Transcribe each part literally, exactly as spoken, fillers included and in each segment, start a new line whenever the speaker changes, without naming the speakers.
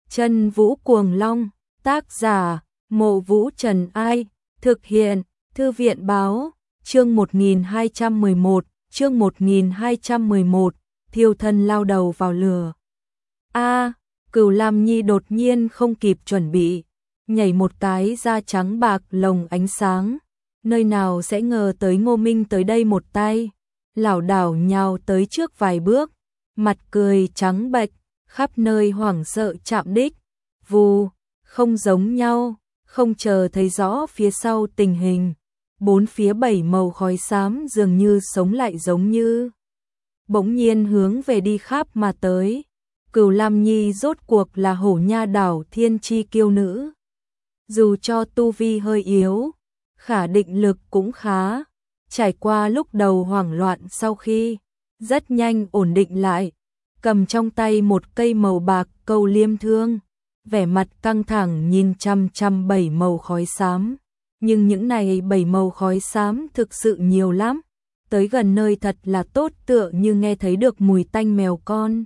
Chân Vũ Cuồng Long, tác giả, Mộ Vũ Trần Ai, thực hiện, Thư viện Báo, chương một nghìn hai trăm mười một, chương một nghìn hai trăm mười một, thiêu thân lao đầu vào lửa. A, Cửu Lam Nhi đột nhiên không kịp chuẩn bị, nhảy một cái da trắng bạc lồng ánh sáng, nơi nào sẽ ngờ tới Ngô Minh tới đây một tay, lảo đảo nhào tới trước vài bước, mặt cười trắng bệch, khắp nơi hoảng sợ chạm đích, vù, không giống nhau, không chờ thấy rõ phía sau tình hình, bốn phía bảy màu khói xám dường như sống lại giống như bỗng nhiên hướng về đi khắp mà tới. Cửu Lam Nhi rốt cuộc là Hổ Nha đảo thiên chi kiêu nữ, dù cho tu vi hơi yếu, khả định lực cũng khá, trải qua lúc đầu hoảng loạn sau khi rất nhanh ổn định lại, cầm trong tay một cây màu bạc câu liêm thương, vẻ mặt căng thẳng nhìn chăm chăm bảy màu khói xám, nhưng những này bảy màu khói xám thực sự nhiều lắm, tới gần nơi thật là tốt tựa như nghe thấy được mùi tanh mèo con.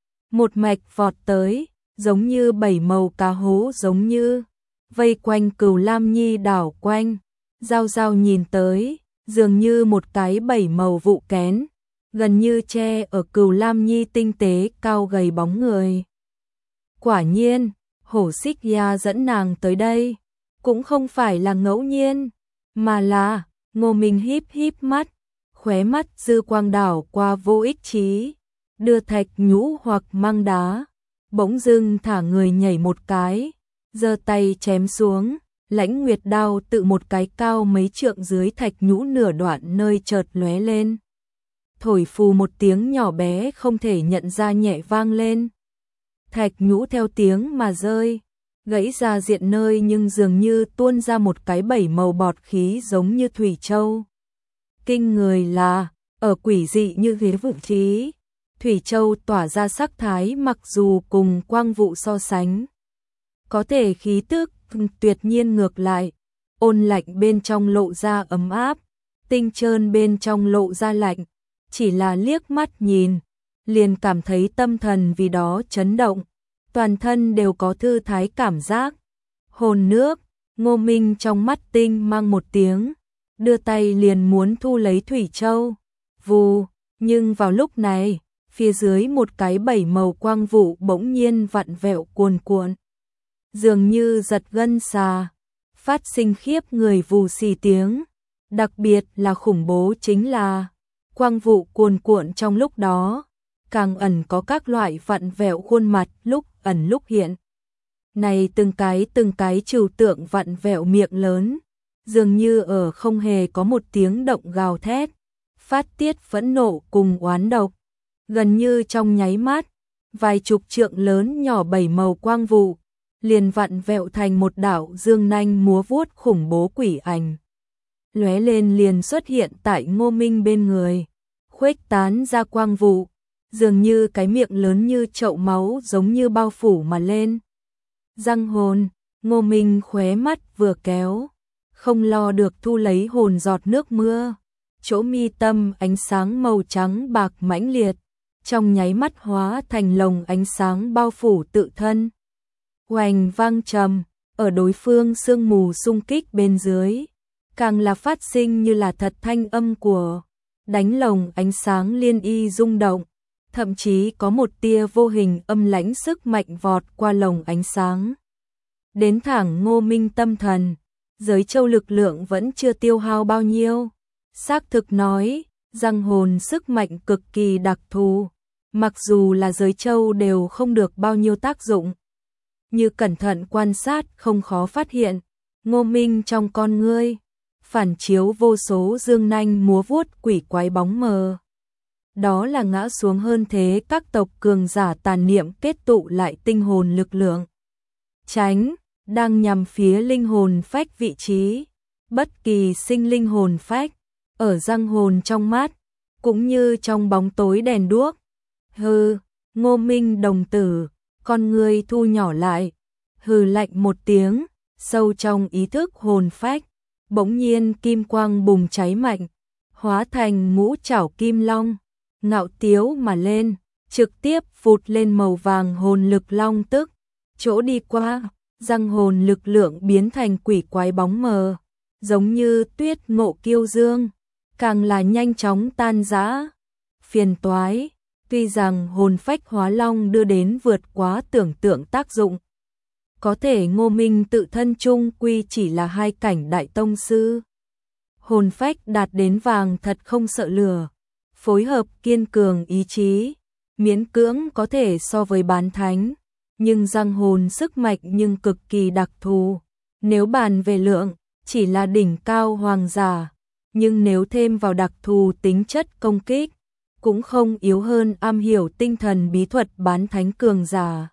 Một mạch vọt tới, giống như bảy màu cá hố giống như vây quanh Cửu Lam Nhi đảo quanh, giao giao nhìn tới, dường như một cái bảy màu vụ kén, gần như che ở Cửu Lam Nhi tinh tế cao gầy bóng người. Quả nhiên, Hổ Xích Ya dẫn nàng tới đây, cũng không phải là ngẫu nhiên, mà là, Ngô Minh híp híp mắt, khóe mắt dư quang đảo qua vô ích trí, đưa thạch nhũ hoặc mang đá, bỗng dưng thả người nhảy một cái, giơ tay chém xuống, Lãnh Nguyệt đao tự một cái cao mấy trượng dưới thạch nhũ nửa đoạn nơi chợt lóe lên. Thổi phù một tiếng nhỏ bé không thể nhận ra nhẹ vang lên. Thạch nhũ theo tiếng mà rơi, gãy ra diện nơi nhưng dường như tuôn ra một cái bảy màu bọt khí giống như thủy châu. Kinh người là, ở quỷ dị như thế vị trí, thủy châu tỏa ra sắc thái mặc dù cùng quang vụ so sánh, có thể khí tức tuyệt nhiên ngược lại, ôn lạnh bên trong lộ ra ấm áp, tinh trơn bên trong lộ ra lạnh, chỉ là liếc mắt nhìn, liền cảm thấy tâm thần vì đó chấn động, toàn thân đều có thư thái cảm giác. Hồn nước, Ngô Minh trong mắt tinh mang một tiếng, đưa tay liền muốn thu lấy thủy châu, vù, nhưng vào lúc này, phía dưới một cái bảy màu quang vụ bỗng nhiên vặn vẹo cuồn cuộn, dường như giật gân xà, phát sinh khiếp người vù xì tiếng, đặc biệt là khủng bố chính là quang vụ cuồn cuộn trong lúc đó, càng ẩn có các loại vặn vẹo khuôn mặt lúc ẩn lúc hiện. Này từng cái từng cái trừu tượng vặn vẹo miệng lớn, dường như ở không hề có một tiếng động gào thét, phát tiết phẫn nộ cùng oán độc, gần như trong nháy mắt, vài chục trượng lớn nhỏ bảy màu quang vụ, liền vặn vẹo thành một đạo dương nanh múa vuốt khủng bố quỷ ảnh. Lóe lên liền xuất hiện tại Ngô Minh bên người, khuếch tán ra quang vụ, dường như cái miệng lớn như chậu máu giống như bao phủ mà lên. Răng hồn, Ngô Minh khóe mắt vừa kéo, không lo được thu lấy hồn giọt nước mưa, chỗ mi tâm ánh sáng màu trắng bạc mãnh liệt, trong nháy mắt hóa thành lồng ánh sáng bao phủ tự thân. Oành vang trầm, ở đối phương sương mù xung kích bên dưới, càng là phát sinh như là thật thanh âm của đánh lồng ánh sáng liên y rung động, thậm chí có một tia vô hình âm lãnh sức mạnh vọt qua lồng ánh sáng. Đến thẳng Ngô Minh tâm thần, giới châu lực lượng vẫn chưa tiêu hao bao nhiêu. Xác thực nói, răng hồn sức mạnh cực kỳ đặc thù, mặc dù là giới châu đều không được bao nhiêu tác dụng. Như cẩn thận quan sát không khó phát hiện, Ngô Minh trong con ngươi, phản chiếu vô số dương nanh múa vuốt quỷ quái bóng mờ. Đó là ngã xuống hơn thế các tộc cường giả tàn niệm kết tụ lại tinh hồn lực lượng. Tránh, đang nhằm phía linh hồn phách vị trí, bất kỳ sinh linh hồn phách, ở răng hồn trong mắt, cũng như trong bóng tối đèn đuốc. Hừ, Ngô Minh đồng tử, con người thu nhỏ lại, hừ lạnh một tiếng, sâu trong ý thức hồn phách, bỗng nhiên kim quang bùng cháy mạnh, hóa thành ngũ trảo kim long, ngạo tiếu mà lên, trực tiếp phụt lên màu vàng hồn lực long tức, chỗ đi qua, răng hồn lực lượng biến thành quỷ quái bóng mờ, giống như tuyết ngộ kiêu dương, càng là nhanh chóng tan rã. Phiền toái, tuy rằng hồn phách hóa long đưa đến vượt quá tưởng tượng tác dụng. Có thể Ngô Minh tự thân chung quy chỉ là hai cảnh đại tông sư. Hồn phách đạt đến vàng thật không sợ lửa, phối hợp kiên cường ý chí, miễn cưỡng có thể so với bán thánh, nhưng răng hồn sức mạnh nhưng cực kỳ đặc thù. Nếu bàn về lượng, chỉ là đỉnh cao hoàng giả, nhưng nếu thêm vào đặc thù tính chất công kích, cũng không yếu hơn am hiểu tinh thần bí thuật bán thánh cường giả.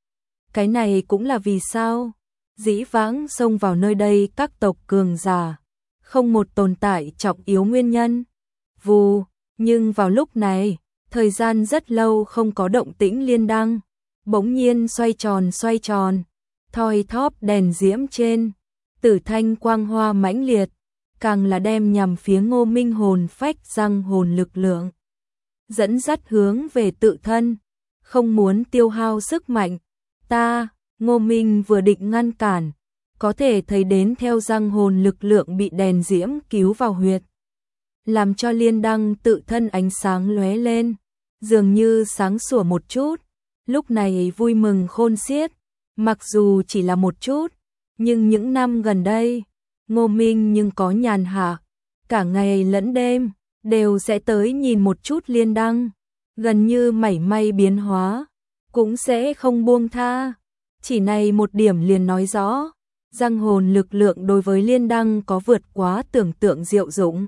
Cái này cũng là vì sao dĩ vãng xông vào nơi đây các tộc cường giả không một tồn tại trọng yếu nguyên nhân. Vù, nhưng vào lúc này, thời gian rất lâu không có động tĩnh liên đăng, bỗng nhiên xoay tròn xoay tròn, thoi thóp đèn diễm trên, tử thanh quang hoa mãnh liệt, càng là đem nhằm phía Ngô Minh hồn phách răng hồn lực lượng, dẫn dắt hướng về tự thân, không muốn tiêu hao sức mạnh. Ta, Ngô Minh vừa định ngăn cản, có thể thấy đến theo răng hồn lực lượng bị đèn diễm cứu vào huyệt, làm cho liên đăng tự thân ánh sáng lóe lên, dường như sáng sủa một chút, lúc này vui mừng khôn xiết, mặc dù chỉ là một chút, nhưng những năm gần đây, Ngô Minh nhưng có nhàn hạ, cả ngày lẫn đêm, đều sẽ tới nhìn một chút liên đăng, gần như mảy may biến hóa, cũng sẽ không buông tha. Chỉ này một điểm liền nói rõ, răng hồn lực lượng đối với liên đăng có vượt quá tưởng tượng diệu dụng.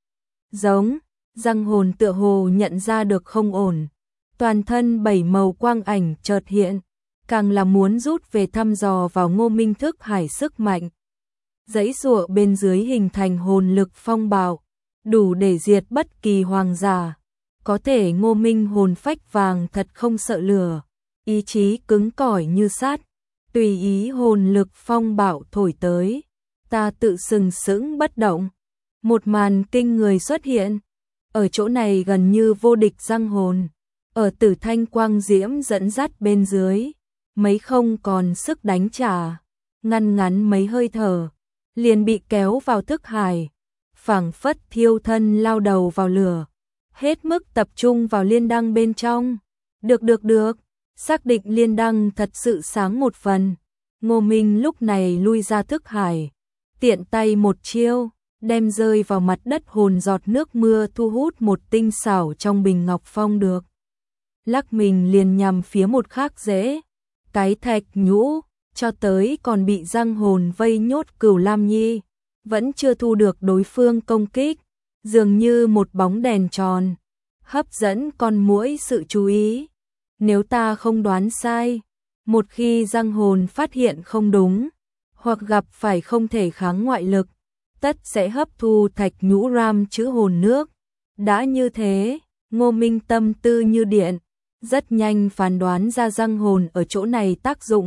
Giống, răng hồn tựa hồ nhận ra được không ổn, toàn thân bảy màu quang ảnh chợt hiện, càng là muốn rút về thăm dò vào Ngô Minh thức hải sức mạnh. Dãy giụa bên dưới hình thành hồn lực phong bạo, đủ để diệt bất kỳ hoàng giả. Có thể Ngô Minh hồn phách vàng thật không sợ lửa, ý chí cứng cỏi như sắt, tùy ý hồn lực phong bạo thổi tới, ta tự sừng sững bất động. Một màn kinh người xuất hiện, ở chỗ này gần như vô địch răng hồn, ở tử thanh quang diễm dẫn dắt bên dưới, mấy không còn sức đánh trả, ngăn ngắn mấy hơi thở, liền bị kéo vào thức hải, phảng phất thiêu thân lao đầu vào lửa, hết mức tập trung vào liên đăng bên trong. Được được được, xác định liên đăng thật sự sáng một phần, Ngô Minh lúc này lui ra thức hải, tiện tay một chiêu, đem rơi vào mặt đất hồn giọt nước mưa thu hút một tinh xảo trong bình ngọc phong được. Lắc mình liền nhằm phía một khác dễ, cái thạch nhũ, cho tới còn bị răng hồn vây nhốt Cửu Lam Nhi, vẫn chưa thu được đối phương công kích, dường như một bóng đèn tròn, hấp dẫn con muỗi sự chú ý. Nếu ta không đoán sai, một khi răng hồn phát hiện không đúng, hoặc gặp phải không thể kháng ngoại lực, tất sẽ hấp thu thạch nhũ ram chữ hồn nước. Đã như thế, Ngô Minh tâm tư như điện, rất nhanh phán đoán ra răng hồn ở chỗ này tác dụng.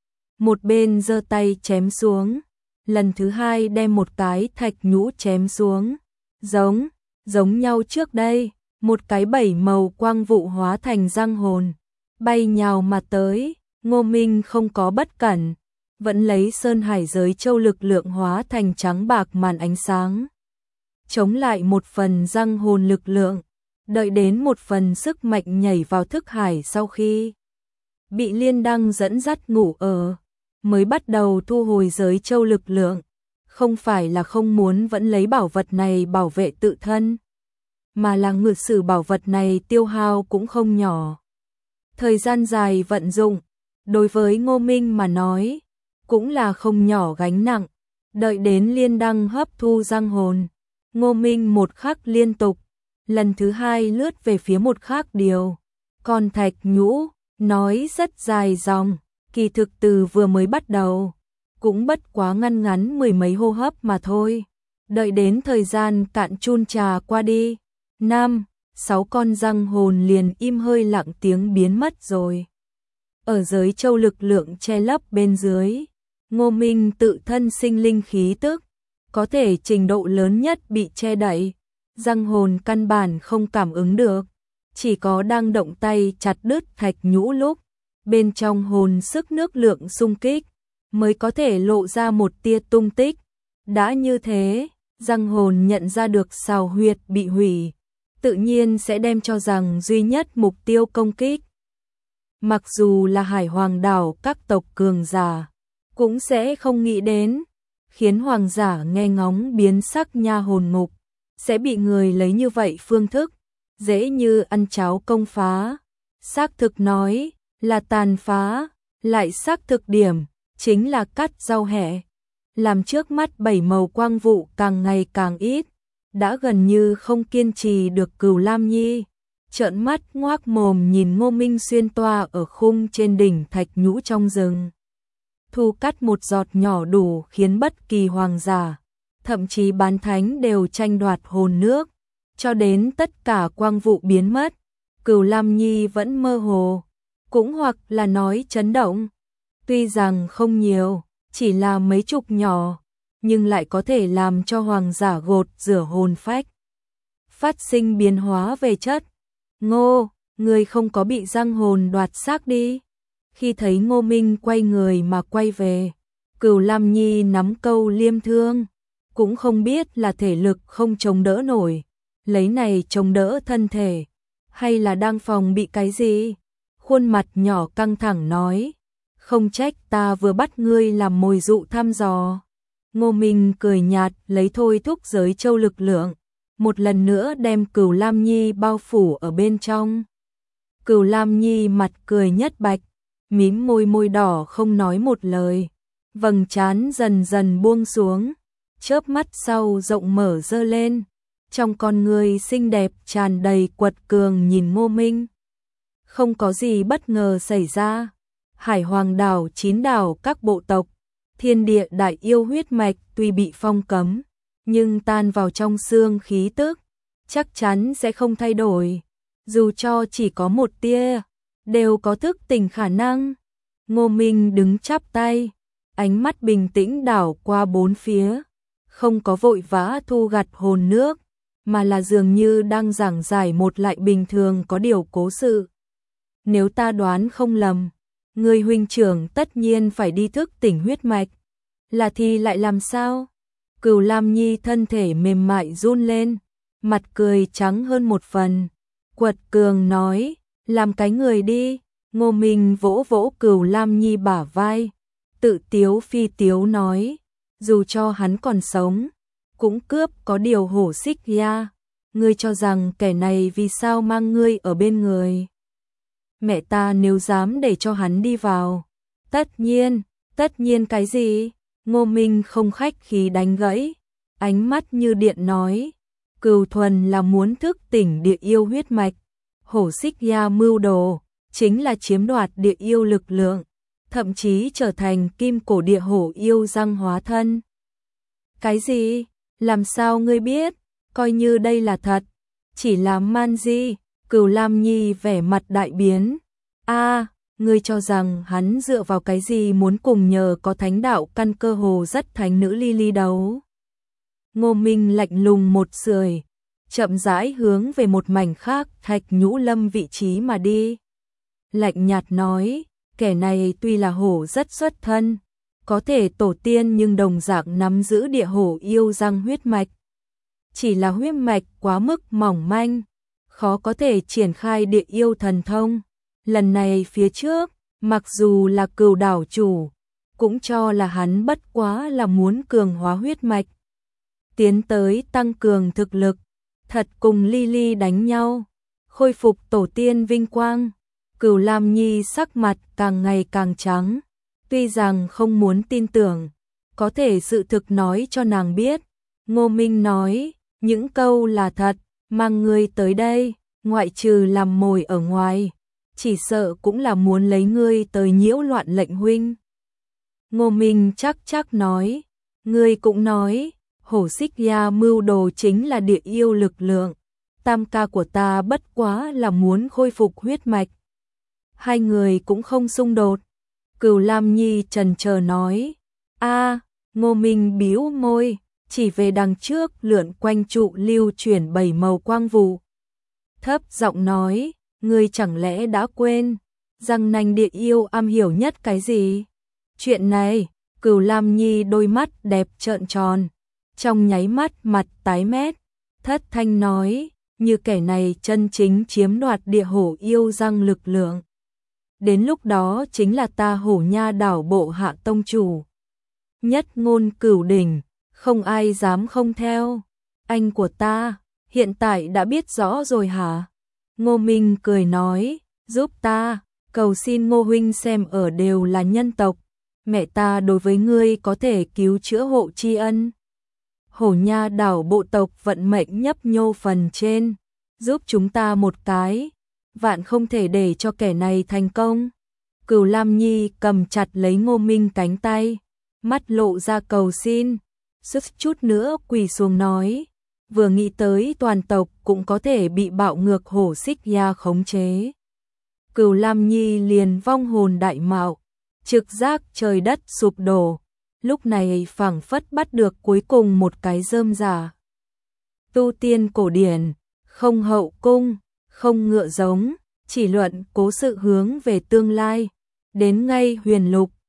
Một bên giơ tay chém xuống, lần thứ hai đem một cái thạch nhũ chém xuống, giống, giống nhau trước đây, một cái bảy màu quang vụ hóa thành răng hồn, bay nhào mà tới. Ngô Minh không có bất cẩn, vẫn lấy sơn hải giới châu lực lượng hóa thành trắng bạc màn ánh sáng, chống lại một phần răng hồn lực lượng, đợi đến một phần sức mạnh nhảy vào thức hải sau khi bị liên đăng dẫn dắt ngủ ở, mới bắt đầu thu hồi giới châu lực lượng, không phải là không muốn vẫn lấy bảo vật này bảo vệ tự thân, mà là ngự sử bảo vật này tiêu hao cũng không nhỏ. Thời gian dài vận dụng, đối với Ngô Minh mà nói, cũng là không nhỏ gánh nặng. Đợi đến liên đăng hấp thu răng hồn, Ngô Minh một khắc liên tục, lần thứ hai lướt về phía một khác điều. Còn thạch nhũ, nói rất dài dòng, kỳ thực từ vừa mới bắt đầu, cũng bất quá ngăn ngắn mười mấy hô hấp mà thôi. Đợi đến thời gian cạn chun trà qua đi, năm, sáu con răng hồn liền im hơi lặng tiếng biến mất rồi. Ở giới châu lực lượng che lấp bên dưới, Ngô Minh tự thân sinh linh khí tức, có thể trình độ lớn nhất bị che đậy, răng hồn căn bản không cảm ứng được, chỉ có đang động tay chặt đứt thạch nhũ lúc, bên trong hồn sức nước lượng xung kích, mới có thể lộ ra một tia tung tích. Đã như thế, răng hồn nhận ra được xào huyệt bị hủy, tự nhiên sẽ đem cho rằng duy nhất mục tiêu công kích. Mặc dù là Hải Hoàng đảo các tộc cường giả, cũng sẽ không nghĩ đến, khiến hoàng giả nghe ngóng biến sắc nha hồn ngục, sẽ bị người lấy như vậy phương thức, dễ như ăn cháo công phá. Xác thực nói là tàn phá, lại xác thực điểm, chính là cắt rau hẹ. Làm trước mắt bảy màu quang vụ càng ngày càng ít, đã gần như không kiên trì được Cửu Lam Nhi. Trợn mắt ngoác mồm nhìn Ngô Minh xuyên toa ở khung trên đỉnh thạch nhũ trong rừng. Thu cắt một giọt nhỏ đủ khiến bất kỳ hoàng giả, thậm chí bán thánh đều tranh đoạt hồn nước, cho đến tất cả quang vụ biến mất. Cửu Lam Nhi vẫn mơ hồ, cũng hoặc là nói chấn động. Tuy rằng không nhiều, chỉ là mấy chục nhỏ, nhưng lại có thể làm cho hoàng giả gột rửa hồn phách, phát sinh biến hóa về chất. Ngô, người không có bị răng hồn đoạt xác đi. Khi thấy Ngô Minh quay người mà quay về, Cửu Lam Nhi nắm câu liêm thương, cũng không biết là thể lực không chống đỡ nổi, lấy này chống đỡ thân thể, hay là đang phòng bị cái gì. Khuôn mặt nhỏ căng thẳng nói, không trách ta vừa bắt ngươi làm mồi dụ thăm dò. Ngô Minh cười nhạt lấy thôi thúc giới châu lực lượng, một lần nữa đem Cửu Lam Nhi bao phủ ở bên trong. Cửu Lam Nhi mặt cười nhất bạch, mím môi môi đỏ không nói một lời, vầng trán dần dần buông xuống, chớp mắt sau rộng mở dơ lên, trong con người xinh đẹp tràn đầy quật cường nhìn Ngô Minh. Không có gì bất ngờ xảy ra, Hải Hoàng đảo chín đảo các bộ tộc, thiên địa đại yêu huyết mạch tuy bị phong cấm, nhưng tan vào trong xương khí tức, chắc chắn sẽ không thay đổi, dù cho chỉ có một tia, đều có thức tỉnh khả năng. Ngô Minh đứng chắp tay, ánh mắt bình tĩnh đảo qua bốn phía, không có vội vã thu gặt hồn nước, mà là dường như đang giảng giải một lại bình thường có điều cố sự. Nếu ta đoán không lầm, người huynh trưởng tất nhiên phải đi thức tỉnh huyết mạch, là thì lại làm sao? Cửu Lam Nhi thân thể mềm mại run lên, mặt cười trắng hơn một phần, quật cường nói, làm cái người đi. Ngô Minh vỗ vỗ Cửu Lam Nhi bả vai, tự tiếu phi tiếu nói, dù cho hắn còn sống, cũng cướp có điều hổ xích ya, ngươi cho rằng kẻ này vì sao mang ngươi ở bên người? Mẹ ta nếu dám để cho hắn đi vào, tất nhiên, tất nhiên cái gì? Ngô Minh không khách khí đánh gãy, ánh mắt như điện nói, Cửu Thuần là muốn thức tỉnh địa yêu huyết mạch, hổ xích ya mưu đồ, chính là chiếm đoạt địa yêu lực lượng, thậm chí trở thành kim cổ địa hổ yêu răng hóa thân. Cái gì? Làm sao ngươi biết? Coi như đây là thật, chỉ là man di. Cửu Lam Nhi vẻ mặt đại biến. A, à, ngươi cho rằng hắn dựa vào cái gì muốn cùng nhờ có thánh đạo căn cơ hồ rất thánh nữ ly ly đấu? Ngô Minh lạnh lùng một sưởi, chậm rãi hướng về một mảnh khác thạch nhũ lâm vị trí mà đi. Lạnh nhạt nói, kẻ này tuy là hổ rất xuất thân, có thể tổ tiên nhưng đồng dạng nắm giữ địa hổ yêu răng huyết mạch. Chỉ là huyết mạch quá mức mỏng manh, khó có thể triển khai địa yêu thần thông. Lần này phía trước, mặc dù là Cửu đảo chủ, cũng cho là hắn bất quá là muốn cường hóa huyết mạch, tiến tới tăng cường thực lực, thật cùng ly ly đánh nhau, khôi phục tổ tiên vinh quang. Cửu Lam Nhi sắc mặt càng ngày càng trắng, tuy rằng không muốn tin tưởng, có thể sự thực nói cho nàng biết. Ngô Minh nói, những câu là thật, mang ngươi tới đây, ngoại trừ làm mồi ở ngoài, chỉ sợ cũng là muốn lấy ngươi tới nhiễu loạn lệnh huynh. Ngô Minh chắc chắc nói, ngươi cũng nói, hổ xích ya mưu đồ chính là địa yêu lực lượng, tam ca của ta bất quá là muốn khôi phục huyết mạch. Hai người cũng không xung đột. Cửu Lam Nhi trần chờ nói, a. Ngô Minh bĩu môi, chỉ về đằng trước lượn quanh trụ lưu chuyển bảy màu quang vụ. Thấp giọng nói, ngươi chẳng lẽ đã quên, Răng nanh địa yêu am hiểu nhất cái gì? Chuyện này, Cửu Lam Nhi đôi mắt đẹp trợn tròn, trong nháy mắt mặt tái mét, thất thanh nói, như kẻ này chân chính chiếm đoạt địa hổ yêu răng lực lượng. Đến lúc đó chính là ta Hổ Nha đảo bộ hạ tông chủ. Nhất ngôn cửu đỉnh, không ai dám không theo. Anh của ta, hiện tại đã biết rõ rồi hả? Ngô Minh cười nói, giúp ta, cầu xin Ngô huynh xem ở đều là nhân tộc. Mẹ ta đối với ngươi có thể cứu chữa hộ tri ân. Hổ Nha đảo bộ tộc vận mệnh nhấp nhô phần trên, giúp chúng ta một cái, vạn không thể để cho kẻ này thành công. Cửu Lam Nhi cầm chặt lấy Ngô Minh cánh tay, mắt lộ ra cầu xin, sức chút nữa quỳ xuống nói, vừa nghĩ tới toàn tộc cũng có thể bị bạo ngược hổ xích ya khống chế. Cửu Lam Nhi liền vong hồn đại mạo, trực giác trời đất sụp đổ, lúc này phảng phất bắt được cuối cùng một cái rơm rả. Tu tiên cổ điển, không hậu cung, không ngựa giống, chỉ luận cố sự hướng về tương lai, đến ngay huyền lục,